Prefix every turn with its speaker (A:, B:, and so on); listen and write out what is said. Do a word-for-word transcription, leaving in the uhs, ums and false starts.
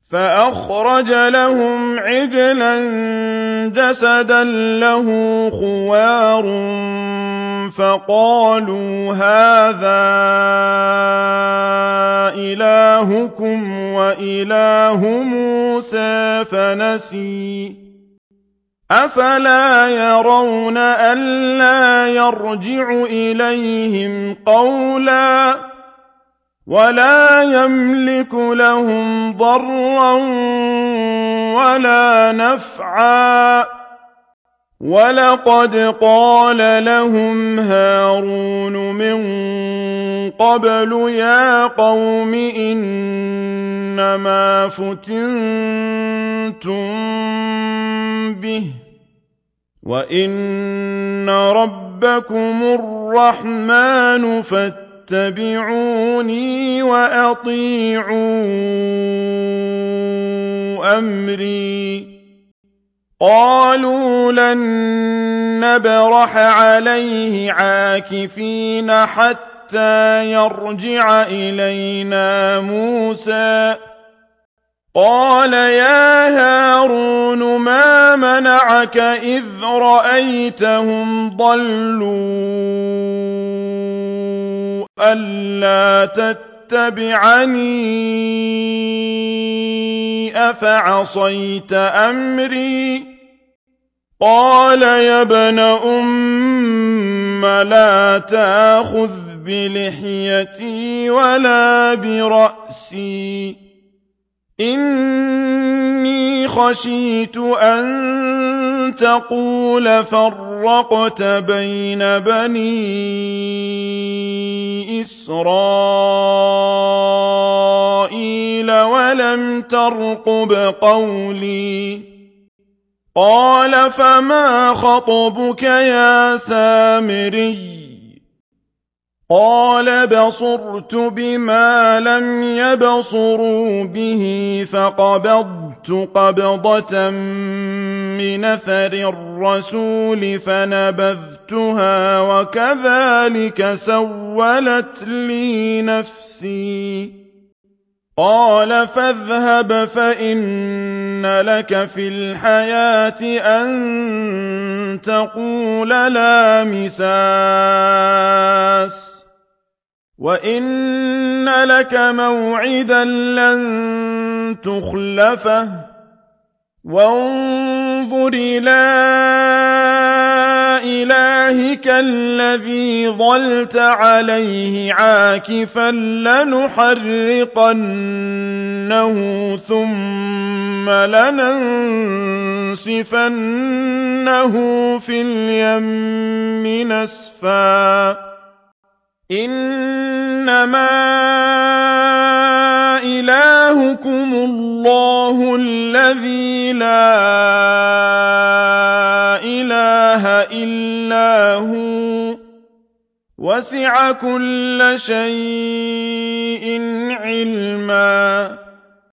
A: فأخرج لهم عجلا جسدا له خوار فقالوا هذا إلهكم وإله موسى فنسي أفلا يرون ألا يرجع إليهم قولا ولا يملك لهم ضرا ولا نفعا ولقد قال لهم هارون من قبل يا قوم إنما فتنتم به وإن ربكم الرحمن فاتبعوني وأطيعوا أمري قالوا لن نبرح عليه عاكفين حتى يرجع إلينا موسى قال يا هارون ما منعك إذ رأيتهم ضلوا ألا تتبعني أفعصيت أمري قال يا ابن أم لا تأخذ بلحيتي ولا برأسي إني خشيت أن تقول فرقت بين بني إسرائيل ولم ترقب قولي قال فما خطبك يا سامري قال بصرت بما لم يبصروا به فقبضت قبضة من أثر الرسول فنبذتها وكذلك سولت لي نفسي قال فاذهب فإن لك في الحياة أن تقول لا مساس وإن لك موعدا لن تخلفه وانظر إلى إلهك الذي ظلت عليه عاكفا لنحرقنه ثم لننسفنه في اليم نسفا إنما إلهكم الله الذي لا إله إلا هو وسع كل شيء علما